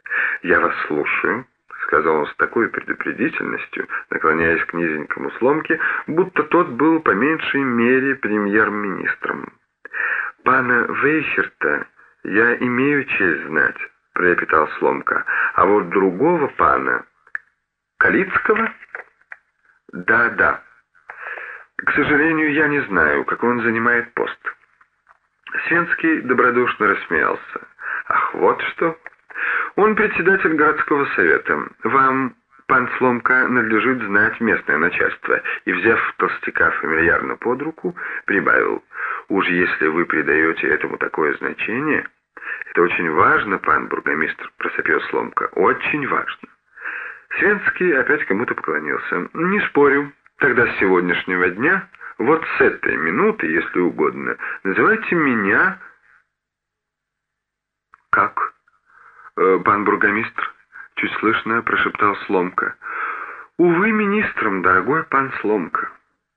«Я вас слушаю», — сказал он с такой предупредительностью, наклоняясь к низенькому Сломке, будто тот был по меньшей мере премьер-министром. «Пана Вейхерта я имею честь знать», — пролепетал Сломка. «А вот другого пана...» «Калицкого?» «Да. К сожалению, я не знаю, какой он занимает пост». Свенский добродушно рассмеялся. «Ах, вот что! Он председатель городского совета. Вам, пан Сломка, надлежит знать местное начальство». И, взяв толстяка фамильярно под руку, прибавил: «Уж если вы придаете этому такое значение...» «Это очень важно, пан бургомистр», — просопел Сломка. «Очень важно». Свенский опять кому-то поклонился. «Не спорю. Тогда с сегодняшнего дня, вот с этой минуты, если угодно, называйте меня...» «Как?» «Пан бургомистр», — чуть слышно прошептал Сломка. «Увы, министром, дорогой пан Сломка».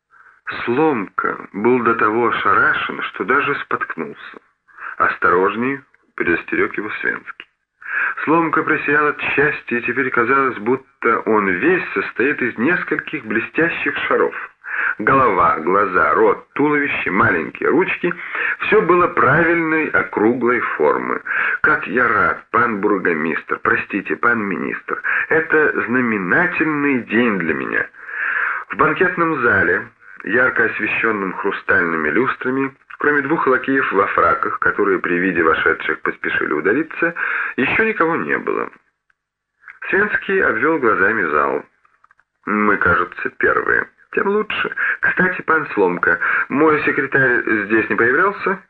Сломка был до того ошарашен, что даже споткнулся. «Осторожней», — предостерег его Свенский. Сломка просиял от счастья, и теперь казалось, будто он весь состоит из нескольких блестящих шаров. Голова, глаза, рот, туловище, маленькие ручки — все было правильной округлой формы. «Как я рад, пан бургомистр, простите, пан министр, это знаменательный день для меня». В банкетном зале, ярко освещенном хрустальными люстрами, кроме двух лакеев во фраках, которые при виде вошедших поспешили удалиться, еще никого не было. Свенский обвел глазами зал. «Мы, кажется, первые. Тем лучше. Кстати, пан Сломка, мой секретарь здесь не появлялся?»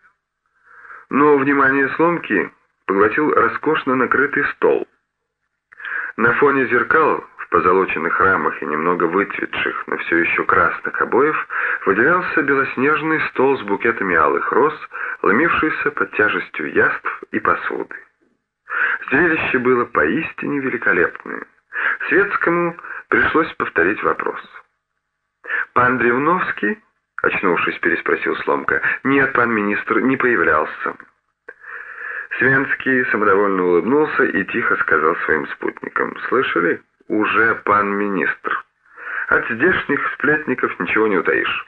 Но внимание Сломки поглотил роскошно накрытый стол. На фоне зеркал в позолоченных рамах и немного выцветших, но все еще красных обоев выделялся белоснежный стол с букетами алых роз, ломившийся под тяжестью яств и посуды. Зрелище было поистине великолепное. Светскому пришлось повторить вопрос. «Пан Древновский?» — очнувшись, переспросил Сломка. «Нет, пан министр не появлялся». Свенский самодовольно улыбнулся и тихо сказал своим спутникам: «Слышали? Уже пан министр. От здешних сплетников ничего не утаишь».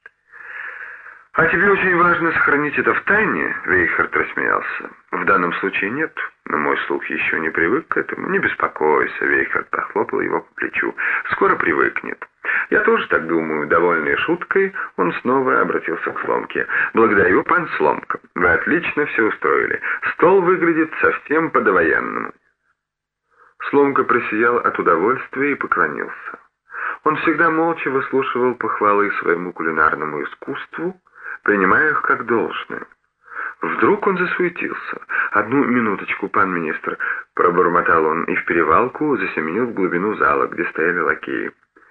«А тебе очень важно сохранить это в тайне?» — Вейхерт рассмеялся. «В данном случае нет, но мой слух еще не привык к этому». «Не беспокойся», — Вейхерт похлопал его по плечу. «Скоро привыкнет». «Я тоже так думаю», — довольный шуткой, он снова обратился к Сломке. «Благодарю, пан Сломка. Вы отлично все устроили. Стол выглядит совсем по-довоенному». Сломка просиял от удовольствия и поклонился. Он всегда молча выслушивал похвалы своему кулинарному искусству, принимая их как должное. Вдруг он засуетился. «Одну минуточку, пан министр», — пробормотал он и в перевалку засеменил в глубину зала, где стояли лакеи.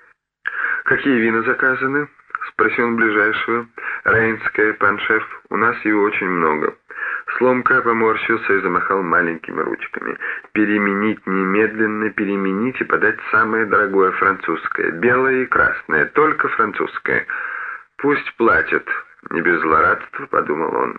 «Какие вина заказаны?» — спросил он ближайшего. «Рейнское, пан шеф, у нас его очень много». Сломка поморщился и замахал маленькими ручками. «Переменить немедленно, переменить и подать самое дорогое французское. Белое и красное, только французское. Пусть платят». «Не без злорадства», — подумал он.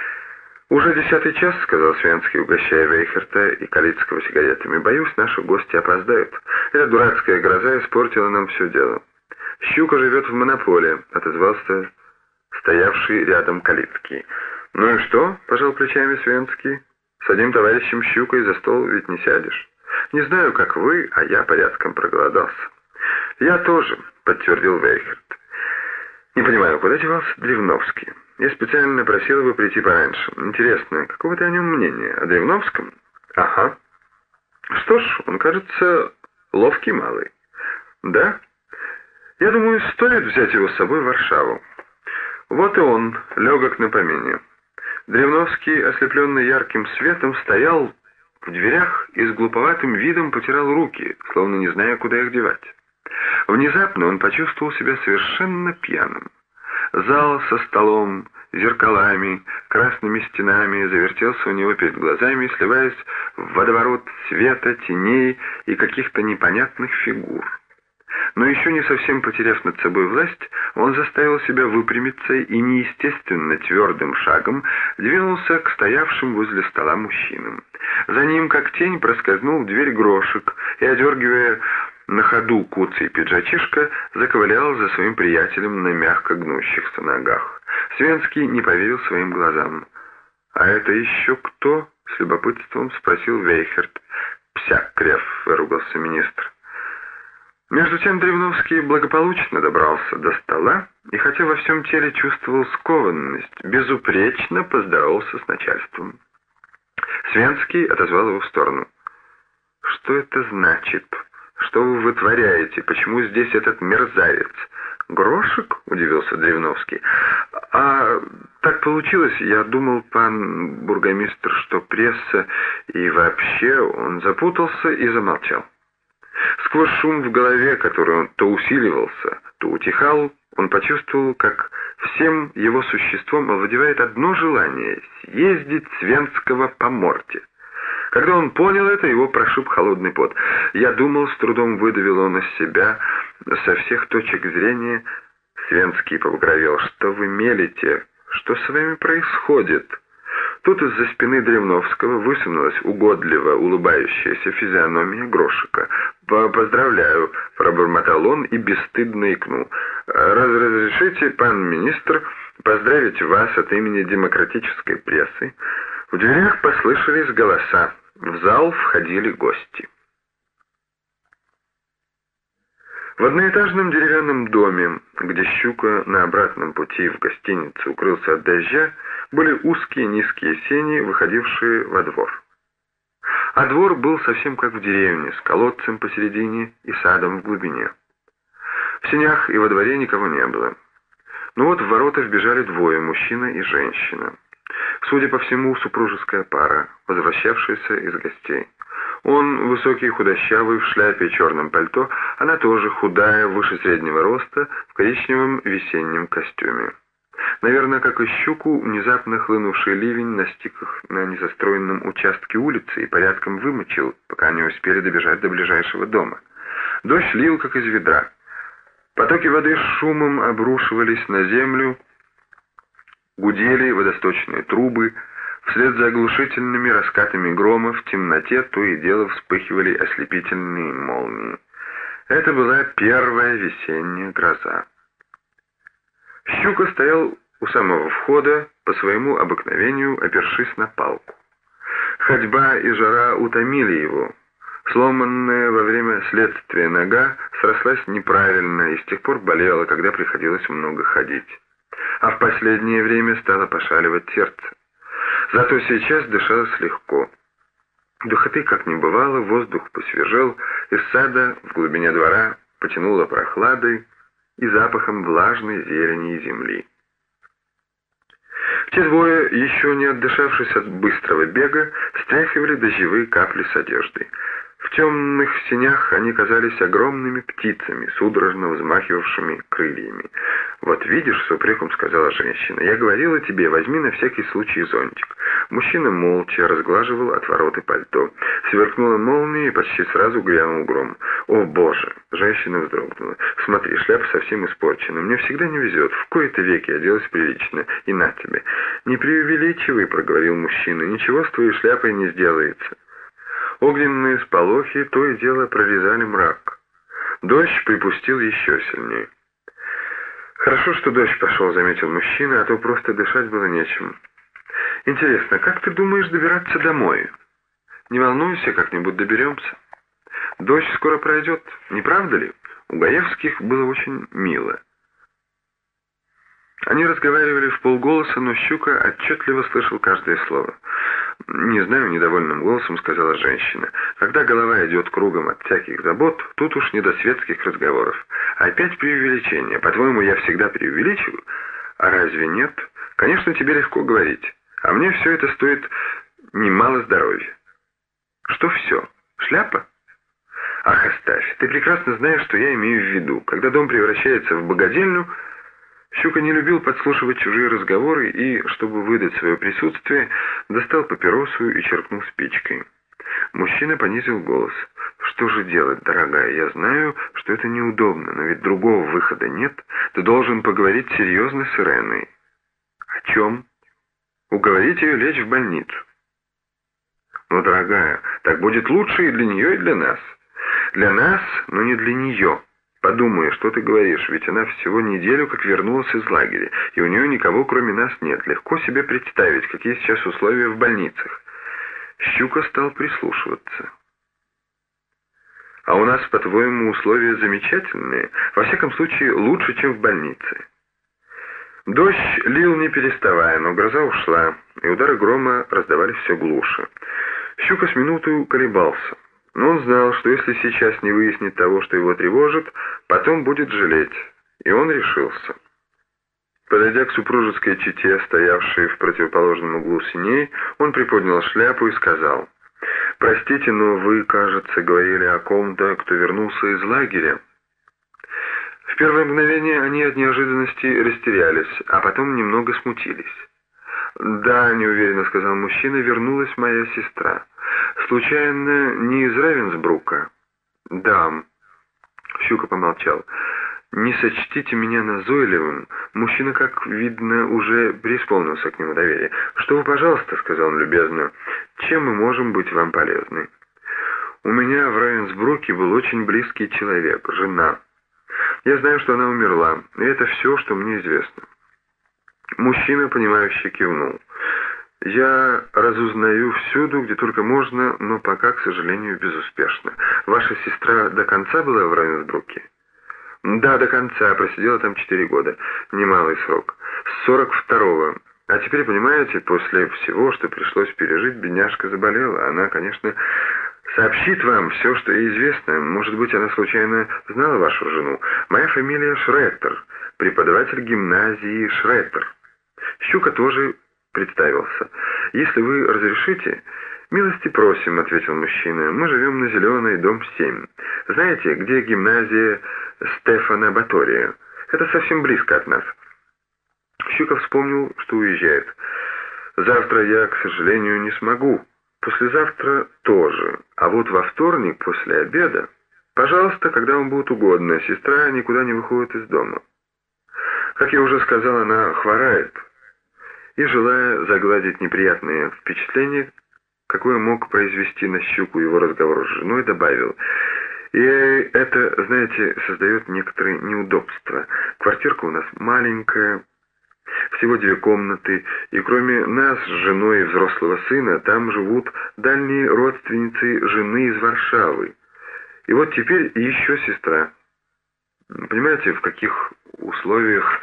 «Уже 10-й час», — сказал Свенский, угощая Вейхерта и Калицкого сигаретами. «Боюсь, наши гости опоздают. Эта дурацкая гроза испортила нам все дело». «Щука живет в монополе», — отозвался стоявший рядом Калицкий. «Ну и что?» — пожал плечами Свенский. «С одним товарищем Щукой за стол ведь не сядешь. Не знаю, как вы, а я порядком проголодался». «Я тоже», — подтвердил Вейхерт. «Не понимаю, куда девался Древновский? Я специально просил его прийти пораньше. Интересно, какого ты о нем мнения? О Древновском?» «Ага. Что ж, он, кажется, ловкий малый». «Да? Я думаю, стоит взять его с собой в Варшаву». Вот и он, легок на помине. Древновский, ослепленный ярким светом, стоял в дверях и с глуповатым видом потирал руки, словно не зная, куда их девать. Внезапно он почувствовал себя совершенно пьяным. Зал со столом, зеркалами, красными стенами завертелся у него перед глазами, сливаясь в водоворот света, теней и каких-то непонятных фигур. Но еще не совсем потеряв над собой власть, он заставил себя выпрямиться и неестественно твердым шагом двинулся к стоявшим возле стола мужчинам. За ним, как тень, проскользнул в дверь Грошек и, одергивая на ходу куцый пиджачишка, заковылял за своим приятелем на мягко гнущихся ногах. Свенский не поверил своим глазам. «А это еще кто?» — с любопытством спросил Вейхерт. «Псяк, крев», — выругался министр. Между тем Древновский благополучно добрался до стола и, хотя во всем теле чувствовал скованность, безупречно поздоровался с начальством. Свенский отозвал его в сторону. «Что это значит? Что вы вытворяете? Почему здесь этот мерзавец?» «Грошек?» — удивился Древновский. «А так получилось, я думал, пан бургомистр, что пресса и вообще...» Он запутался и замолчал. Сквозь шум в голове, который он то усиливался, то утихал, он почувствовал, как всем его существом овладевает одно желание — съездить Свенского по морде. Когда он понял это, его прошиб холодный пот. «Я думал», — с трудом выдавил он из себя, со всех точек зрения. Свенский побагровел. «Что вы мелите? Что с вами происходит?» Тут из-за спины Древновского высунулась угодливо улыбающаяся физиономия Грошика. «Поздравляю», — пробормотал он и бесстыдно икнул. «Разрешите, пан министр, поздравить вас от имени демократической прессы?» В дверях послышались голоса. В зал входили гости. В одноэтажном деревянном доме, где Щука на обратном пути в гостиницу укрылся от дождя, были узкие низкие сени, выходившие во двор. А двор был совсем как в деревне, с колодцем посередине и садом в глубине. В сенях и во дворе никого не было. Но вот в ворота вбежали двое, мужчина и женщина. Судя по всему, супружеская пара, возвращавшаяся из гостей. Он высокий, худощавый, в шляпе и черном пальто, она тоже худая, выше среднего роста, в коричневом весеннем костюме. Наверное, как и Щуку, внезапно хлынувший ливень настиг их на незастроенном участке улицы и порядком вымочил, пока они успели добежать до ближайшего дома. Дождь лил, как из ведра. Потоки воды с шумом обрушивались на землю, гудели водосточные трубы, вслед за оглушительными раскатами грома в темноте то и дело вспыхивали ослепительные молнии. Это была первая весенняя гроза. Щука стоял у самого входа, по своему обыкновению опершись на палку. Ходьба и жара утомили его. Сломанная во время следствия нога срослась неправильно и с тех пор болела, когда приходилось много ходить. А в последнее время стало пошаливать сердце. Зато сейчас дышалось легко. Духоты как не бывало, воздух посвежел, из сада в глубине двора потянуло прохладой и запахом влажной зелени и земли. Те двое, еще не отдышавшись от быстрого бега, стряхивали дождевые капли с одежды. В темных сенях они казались огромными птицами, судорожно взмахивавшими крыльями. «Вот видишь», — с упреком сказала женщина, — «я говорила тебе, возьми на всякий случай зонтик». Мужчина молча разглаживал отвороты пальто. Сверкнула молния, и почти сразу грянул гром. «О, Боже!» — женщина вздрогнула. «Смотри, шляпа совсем испорчена. Мне всегда не везет. В кои-то веки оделась прилично. И на тебе». «Не преувеличивай», — проговорил мужчина. «Ничего с твоей шляпой не сделается». Огненные сполохи то и дело прорезали мрак. Дождь припустил еще сильнее. «Хорошо, что дождь пошел», — заметил мужчина, — «а то просто дышать было нечем». «Интересно, как ты думаешь добираться домой?» «Не волнуйся, как-нибудь доберемся. Дождь скоро пройдет, не правда ли?» У Гаевских было очень мило. Они разговаривали вполголоса, но Щука отчетливо слышал каждое слово. «Не знаю», — недовольным голосом сказала женщина. «Когда голова идет кругом от всяких забот, тут уж не до светских разговоров. Опять преувеличение. По-твоему, я всегда преувеличиваю? А разве нет? Конечно, тебе легко говорить. А мне все это стоит немало здоровья». «Что все? Шляпа?» «Ах, оставь. Ты прекрасно знаешь, что я имею в виду. Когда дом превращается в богадельню...» Щука не любил подслушивать чужие разговоры и, чтобы выдать свое присутствие, достал папиросу и черкнул спичкой. Мужчина понизил голос. «Что что же делать, дорогая? Я знаю, что это неудобно, но ведь другого выхода нет. Ты должен поговорить серьезно с Иреной». «О чем?» «Уговорить ее лечь в больницу». «Ну, дорогая, так будет лучше и для нее, и для нас». «Для нас, но не для нее. Подумай, что ты говоришь, ведь она всего неделю как вернулась из лагеря, и у нее никого кроме нас нет. Легко себе представить, какие сейчас условия в больницах». Щука стал прислушиваться. «А у нас, по-твоему, условия замечательные? Во всяком случае, лучше, чем в больнице». Дождь лил не переставая, но гроза ушла, и удары грома раздавались все глуше. Щука с минуту колебался, но он знал, что если сейчас не выяснит того, что его тревожит, потом будет жалеть, и он решился. Подойдя к супружеской чете, стоявшей в противоположном углу синей, он приподнял шляпу и сказал: «Простите, но вы, кажется, говорили о ком-то, кто вернулся из лагеря». В первое мгновение они от неожиданности растерялись, а потом немного смутились. «Да», — неуверенно сказал мужчина, — «вернулась моя сестра. Случайно не из Равенсбрука?» «Да». Щука помолчал. «Не сочтите меня назойливым». Мужчина, как видно, уже преисполнился к нему доверия. «Что вы, пожалуйста», — сказал он любезно, — «чем мы можем быть вам полезны?» «У меня в Равенсбруке был очень близкий человек, жена. Я знаю, что она умерла, и это все, что мне известно». Мужчина, понимающе кивнул. «Я разузнаю всюду, где только можно, но пока, к сожалению, безуспешно. Ваша сестра до конца была в Равенсбруке?» «Да, до конца. Просидела там 4 года. Немалый срок. С 42-го. А теперь, понимаете, после всего, что пришлось пережить, бедняжка заболела. Она, конечно, сообщит вам все, что ей известно. Может быть, она случайно знала вашу жену. Моя фамилия Шреттер, преподаватель гимназии Шреттер». Щука тоже представился. «Если вы разрешите...» «Милости просим», — ответил мужчина. «Мы живем на Зеленой, дом 7. Знаете, где гимназия Стефана Батория? Это совсем близко от нас». Щука вспомнил, что уезжает. «Завтра я, к сожалению, не смогу. Послезавтра тоже. А вот во вторник после обеда, пожалуйста, когда вам будет угодно. Сестра никуда не выходит из дома. Как я уже сказал, она хворает». И, желая загладить неприятные впечатления, какое мог произвести на Щуку его разговор с женой, добавил: «И это, знаете, создает некоторые неудобства. Квартирка у нас маленькая, всего 2 комнаты, и кроме нас с женой и взрослого сына, там живут дальние родственницы жены из Варшавы. И вот теперь еще сестра. Понимаете, в каких условиях...»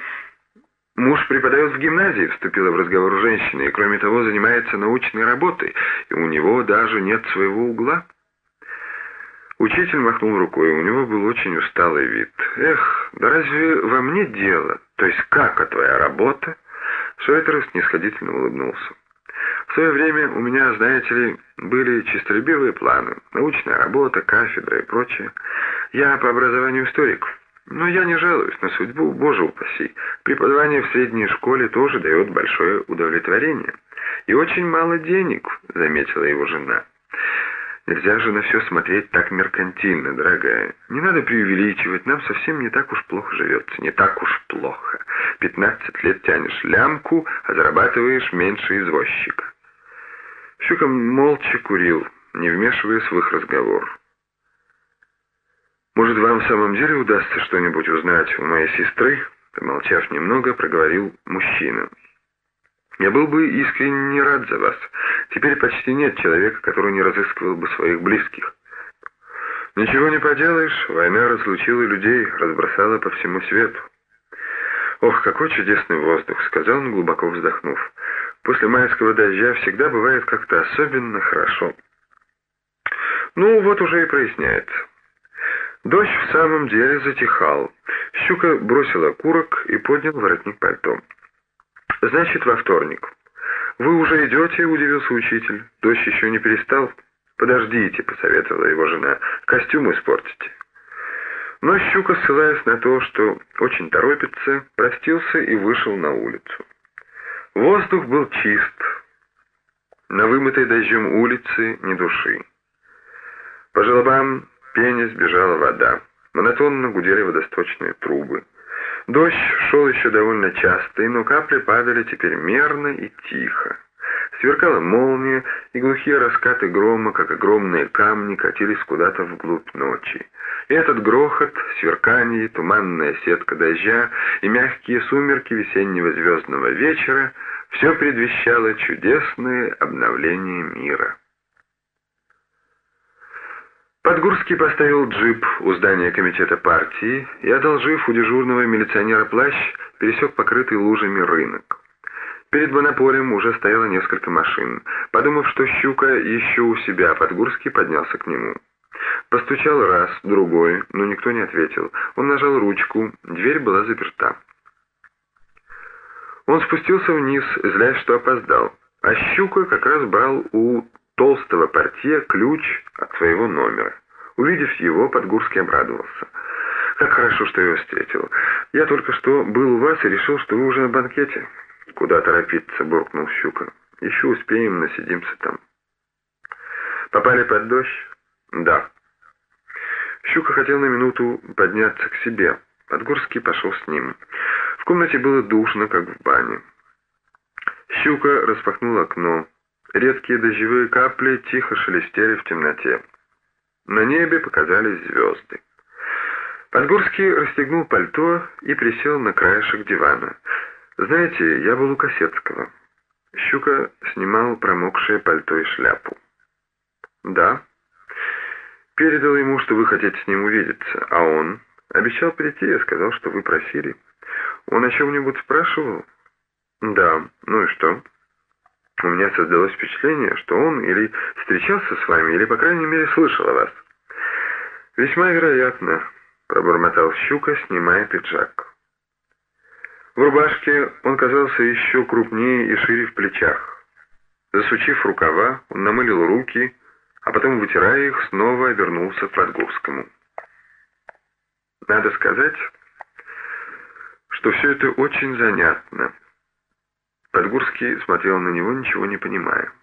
«Муж преподает в гимназии», — вступила в разговор женщина, «и кроме того занимается научной работой, и у него даже нет своего угла». Учитель махнул рукой, у него был очень усталый вид. «Эх, да разве во мне дело? То есть как твоя работа?» Шреттер снисходительно улыбнулся. «В свое время у меня, знаете ли, были честолюбивые планы. Научная работа, кафедра и прочее. Я по образованию историк. Но я не жалуюсь на судьбу, боже упаси. Преподавание в средней школе тоже дает большое удовлетворение. И очень мало денег», — заметила его жена. «Нельзя же на все смотреть так меркантильно, дорогая. Не надо преувеличивать, нам совсем не так уж плохо живется. Не так уж плохо. 15 лет тянешь лямку, а зарабатываешь меньше извозчика». Щука молча курил, не вмешиваясь в их разговор. «Может, вам в самом деле удастся что-нибудь узнать у моей сестры?» Помолчав немного, проговорил мужчина. «Я был бы искренне рад за вас. Теперь почти нет человека, который не разыскивал бы своих близких». «Ничего не поделаешь, война разлучила людей, разбросала по всему свету». «Ох, какой чудесный воздух», — сказал он, глубоко вздохнув. «После майского дождя всегда бывает как-то особенно хорошо». «Ну, вот уже и проясняется». Дождь в самом деле затихал. Щука бросил окурок и поднял воротник пальто. «Значит, во вторник». «Вы уже идете?» — удивился учитель. «Дождь еще не перестал?» «Подождите», — посоветовала его жена. «Костюм испортите». Но Щука, ссылаясь на то, что очень торопится, простился и вышел на улицу. Воздух был чист. На вымытой дождем улице ни души. По желобам пенясь бежала вода. Монотонно гудели водосточные трубы. Дождь шел еще довольно часто, но капли падали теперь мерно и тихо. Сверкала молния, и глухие раскаты грома, как огромные камни, катились куда-то вглубь ночи. И этот грохот, сверкание, туманная сетка дождя и мягкие сумерки весеннего звездного вечера все предвещало чудесное обновление мира. Подгурский поставил джип у здания комитета партии и, одолжив у дежурного милиционера плащ, пересек покрытый лужами рынок. Перед монополем уже стояло несколько машин. Подумав, что Щука еще у себя, Подгурский поднялся к нему. Постучал раз, другой, но никто не ответил. Он нажал ручку, дверь была заперта. Он спустился вниз, злясь, что опоздал, а Щука как раз брал у толстого портье ключ от своего номера. Увидев его, Подгурский обрадовался. «Как хорошо, что я его встретил. Я только что был у вас и решил, что вы уже на банкете». «Куда торопиться?» — буркнул Щука. «Еще успеем, насидимся там». «Попали под дождь?» «Да». Щука хотел на минуту подняться к себе. Подгурский пошел с ним. В комнате было душно, как в бане. Щука распахнул окно. Редкие дождевые капли тихо шелестели в темноте. На небе показались звезды. Подгурский расстегнул пальто и присел на краешек дивана. «Знаете, я был у Косецкого». Щука снимал промокшее пальто и шляпу. «Да». «Передал ему, что вы хотите с ним увидеться, а он обещал прийти и сказал, что вы просили. Он о чем-нибудь спрашивал?» «Да. Ну и что?» «У меня создалось впечатление, что он или встречался с вами, или, по крайней мере, слышал о вас». «Весьма вероятно», — пробормотал Щука, снимая пиджак. В рубашке он казался еще крупнее и шире в плечах. Засучив рукава, он намылил руки, а потом, вытирая их, снова вернулся к Подгурскому. «Надо сказать, что все это очень занятно». Подгурский смотрел на него, ничего не понимая.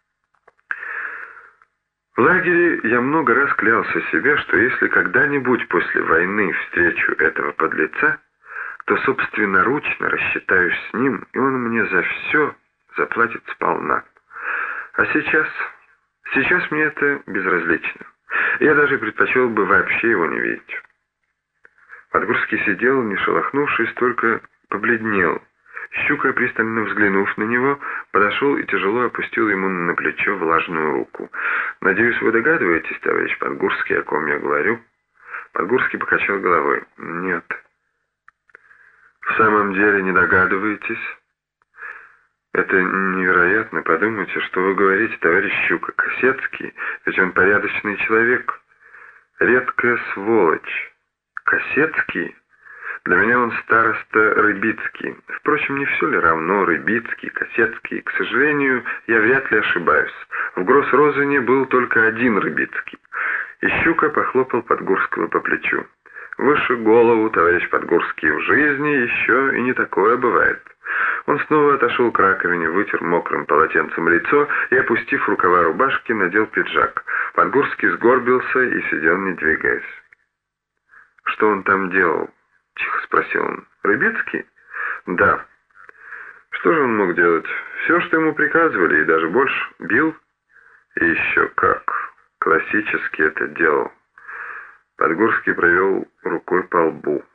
«В лагере я много раз клялся себе, что если когда-нибудь после войны встречу этого подлеца, то собственноручно рассчитаюсь с ним, и он мне за все заплатит сполна. А сейчас мне это безразлично. Я даже предпочел бы вообще его не видеть». Подгурский сидел, не шелохнувшись, только побледнел. Щука, пристально взглянув на него, подошел и тяжело опустил ему на плечо влажную руку. «Надеюсь, вы догадываетесь, товарищ Подгурский, о ком я говорю?» Подгурский покачал головой. «Нет». «В самом деле не догадываетесь?» «Это невероятно. Подумайте, что вы говорите, товарищ Щука. Косецкий, ведь он порядочный человек. Редкая сволочь. Косецкий? Для меня он староста Рыбицкий. Впрочем, не все ли равно Рыбицкий, Косецкий? К сожалению, я вряд ли ошибаюсь. В Гросс-Розене был только один Рыбицкий». И Щука похлопал Подгурского по плечу. «Выше голову, товарищ Подгурский, в жизни еще и не такое бывает». Он снова отошел к раковине, вытер мокрым полотенцем лицо и, опустив рукава рубашки, надел пиджак. Подгурский сгорбился и сидел, не двигаясь. «Что он там делал?» — тихо спросил он. «Рыбицкий?» «Да». «Что же он мог делать? Все, что ему приказывали, и даже больше. Бил?» «И еще как. Классически это делал». Подгурский провел рукой по лбу.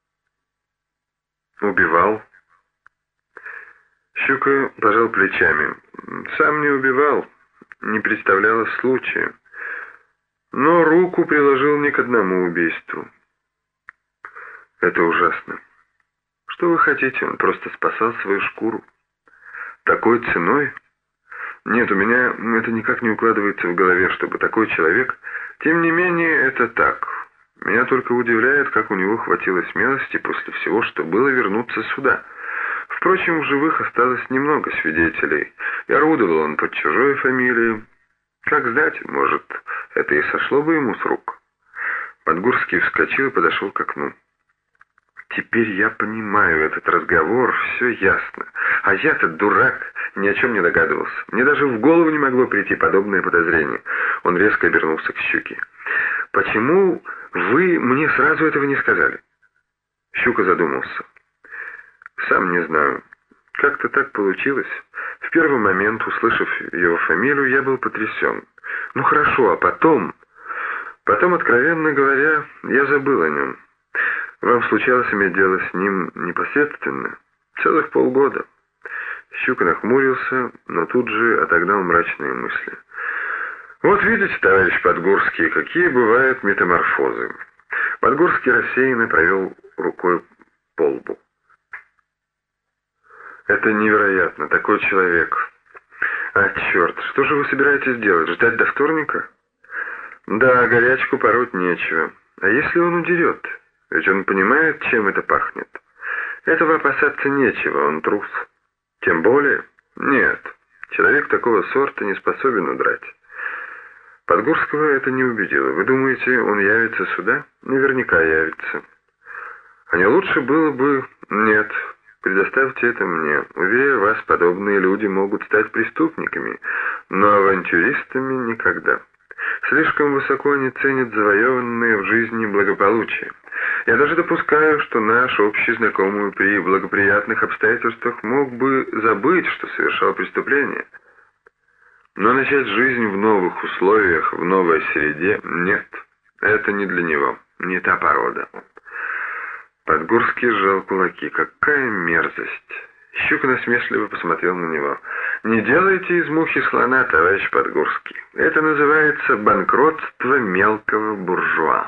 «Убивал?» Щука пожал плечами. «Сам не убивал, не представлялось случая. Но руку приложил не к одному убийству». «Это ужасно. Что вы хотите? Он просто спасал свою шкуру. Такой ценой? Нет, у меня это никак не укладывается в голове, чтобы такой человек... Тем не менее, это так. Меня только удивляет, как у него хватило смелости после всего, что было, вернуться сюда. Впрочем, в живых осталось немного свидетелей, и орудовал он под чужой фамилией. Как знать, может, это и сошло бы ему с рук». Подгурский вскочил и подошел к окну. «Теперь я понимаю этот разговор, все ясно. А я-то дурак, ни о чем не догадывался. Мне даже в голову не могло прийти подобное подозрение». Он резко обернулся к Щуке. Почему вы мне сразу этого не сказали? Щука задумался. Сам не знаю. Как-то так получилось. В первый момент, услышав его фамилию, я был потрясен. Ну хорошо, а потом... Потом, откровенно говоря, я забыл о нем. Вам случалось иметь дело с ним непосредственно? Целых полгода. Щука нахмурился, но тут же отогнал мрачные мысли. Вот видите, товарищ Подгорский, какие бывают метаморфозы. Подгорский рассеянно провел рукой по лбу. Это невероятно, такой человек. А черт, что же вы собираетесь делать? Ждать до вторника? Да, горячку пороть нечего. А если он удерет? Ведь он понимает, чем это пахнет. Этого опасаться нечего, он трус. Тем более... Нет, человек такого сорта не способен удрать. Подгорского это не убедило. Вы думаете, он явится сюда? Наверняка явится. А не лучше было бы... Нет, предоставьте это мне. Уверяю вас, подобные люди могут стать преступниками, но авантюристами никогда. Слишком высоко они ценят завоеванное в жизни благополучие. Я даже допускаю, что наш общий знакомый при благоприятных обстоятельствах мог бы забыть, что совершал преступление. Но начать жизнь в новых условиях, в новой среде — нет. Это не для него, не та порода. Подгорский сжал кулаки. Какая мерзость! Щука насмешливо посмотрел на него. «Не делайте из мухи слона, товарищ Подгорский. Это называется банкротство мелкого буржуа».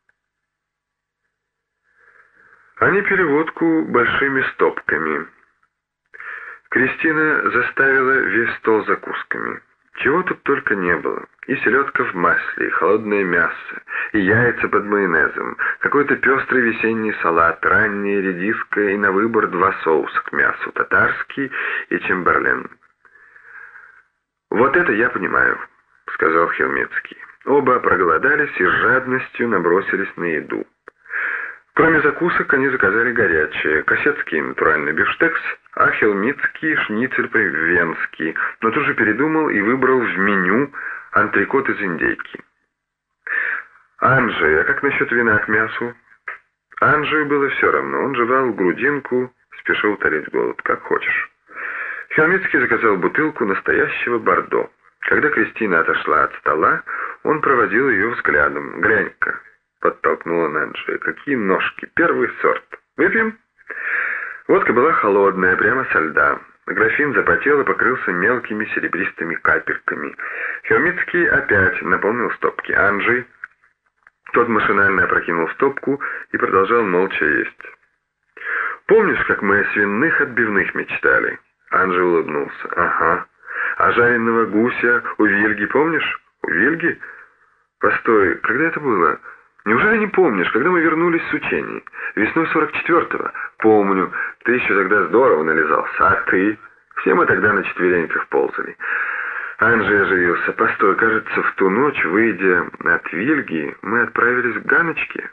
Они пили водку большими стопками. Кристина заставила весь стол закусками. Чего тут только не было. И селедка в масле, и холодное мясо, и яйца под майонезом, какой-то пестрый весенний салат, ранняя редиска и на выбор 2 соуса к мясу, татарский и чемберлен. «Вот это я понимаю», — сказал Хелмицкий. Оба проголодались и с жадностью набросились на еду. Кроме закусок они заказали горячее. Косецкий натуральный бифштекс, а Хелмицкий шницель по-венски, но тут же передумал и выбрал в меню антрикот из индейки. «Анджей, а как насчет вина к мясу?» Анджею было все равно. Он жевал грудинку, спешил утолить голод, как хочешь. Хелмицкий заказал бутылку настоящего бордо. Когда Кристина отошла от стола, он проводил ее взглядом. «Глянь-ка», — подтолкнула Анджея, — «какие ножки, первый сорт. Выпьем?» Водка была холодная, прямо со льда. Графин запотел и покрылся мелкими серебристыми капельками. Хелмицкий опять наполнил стопки. Анджей... Тот машинально опрокинул стопку и продолжал молча есть. «Помнишь, как мы о свиных отбивных мечтали?» Анджей улыбнулся. «Ага. А жареного гуся у Вильги помнишь?» «У Вильги? Постой, когда это было? Неужели не помнишь, когда мы вернулись с учений? Весной 44-го? Помню. Ты еще тогда здорово нализался. А ты? Все мы тогда на четвереньках ползали». Анджей оживился. «Постой, кажется, в ту ночь, выйдя от Вильги, мы отправились к Ганочке».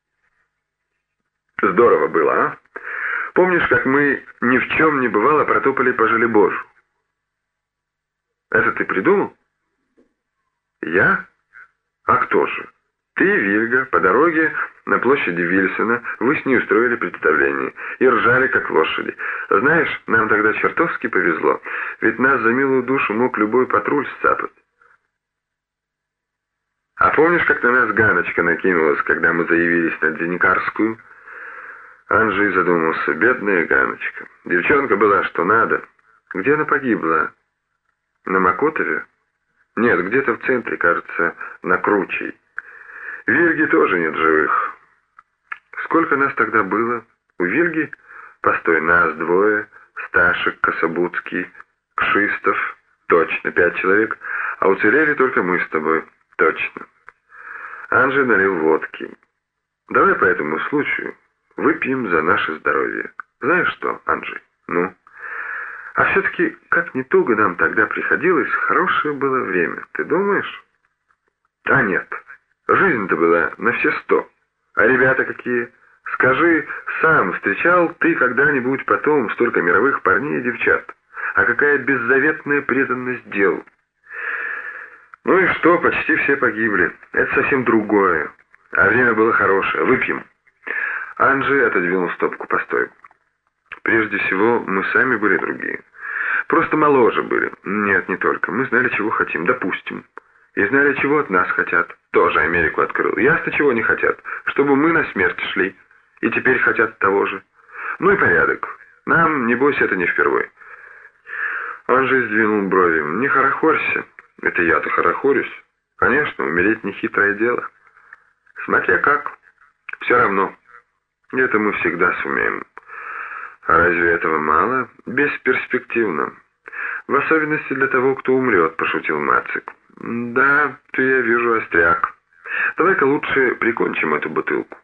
«Здорово было, а? Помнишь, как мы ни в чем не бывало протопали по Желебожу?» «Это ты придумал?» «Я? А кто же?» «Ты и Вильга по дороге на площади Вильсона, вы с ней устроили представление и ржали, как лошади. Знаешь, нам тогда чертовски повезло, ведь нас за милую душу мог любой патруль сцапать». «А помнишь, как на нас Ганочка накинулась, когда мы заявились на Дзеникарскую?» Анджей задумался. «Бедная Ганочка. Девчонка была что надо. Где она погибла? На Макотове? Нет, где-то в центре, кажется, на Кручей. Вильги тоже нет живых. Сколько нас тогда было? У Вильги? Постой, нас 2, Сташек, Кособудский, Кшистов, точно, 5 человек, а уцелели только мы с тобой, точно». Анджей налил водки. «Давай по этому случаю выпьем за наше здоровье. Знаешь что, Анджей? Ну? А все-таки, как не туго нам тогда приходилось, хорошее было время, ты думаешь?» «А нет. Жизнь-то была на все 100. А ребята какие? Скажи, сам встречал ты когда-нибудь потом столько мировых парней и девчат? А какая беззаветная преданность делу? Ну и что, почти все погибли. Это совсем другое. А время было хорошее. Выпьем. Анжи отодвинул стопку по стойку. Прежде всего, мы сами были другие. Просто моложе были. Нет, не только. Мы знали, чего хотим. Допустим. И знали, чего от нас хотят. Тоже Америку открыл. Ясно, чего не хотят. Чтобы мы на смерть шли. И теперь хотят того же. Ну и порядок. Нам, небось, это не впервой. Анжи сдвинул брови. Не хорохорься. Это я-то хорохорюсь. Конечно, умереть не хитрое дело. Смотря как. Все равно. Это мы всегда сумеем. А разве этого мало? Бесперспективно. В особенности для того, кто умрет, пошутил Мацик. Да, ты, я вижу, остряк. Давай-ка лучше прикончим эту бутылку.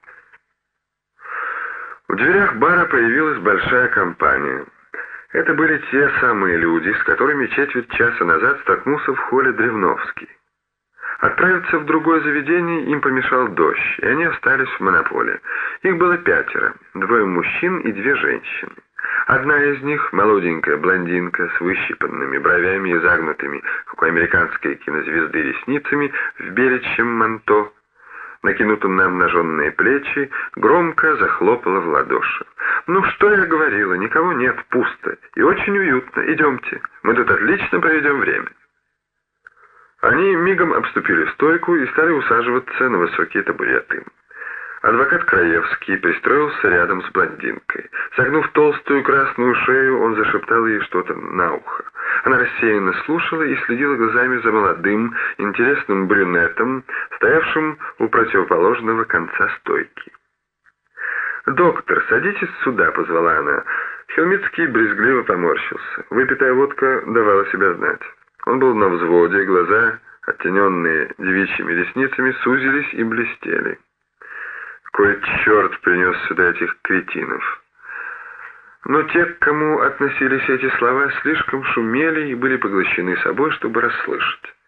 В дверях бара появилась большая компания. Это были те самые люди, с которыми четверть часа назад столкнулся в холле Древновский. Отправиться в другое заведение им помешал дождь, и они остались в монополе. Их было 5, 2 мужчин и 2 женщины. Одна из них, молоденькая блондинка с выщипанными бровями и загнутыми, как у американской кинозвезды, ресницами, в беличьем манто, накинутом на обнаженные плечи, громко захлопала в ладоши. «Ну что я говорила, никого нет, пусто и очень уютно. Идемте, мы тут отлично проведем время». Они мигом обступили стойку и стали усаживаться на высокие табуреты. Адвокат Краевский пристроился рядом с блондинкой. Согнув толстую красную шею, он зашептал ей что-то на ухо. Она рассеянно слушала и следила глазами за молодым, интересным брюнетом, стоявшим у противоположного конца стойки. «Доктор, садитесь сюда», — позвала она. Хелмицкий брезгливо поморщился. Выпитая водка давала себя знать. Он был на взводе, глаза, оттененные девичьими ресницами, сузились и блестели. Кой черт принес сюда этих кретинов? Но те, к кому относились эти слова, слишком шумели и были поглощены собой, чтобы расслышать.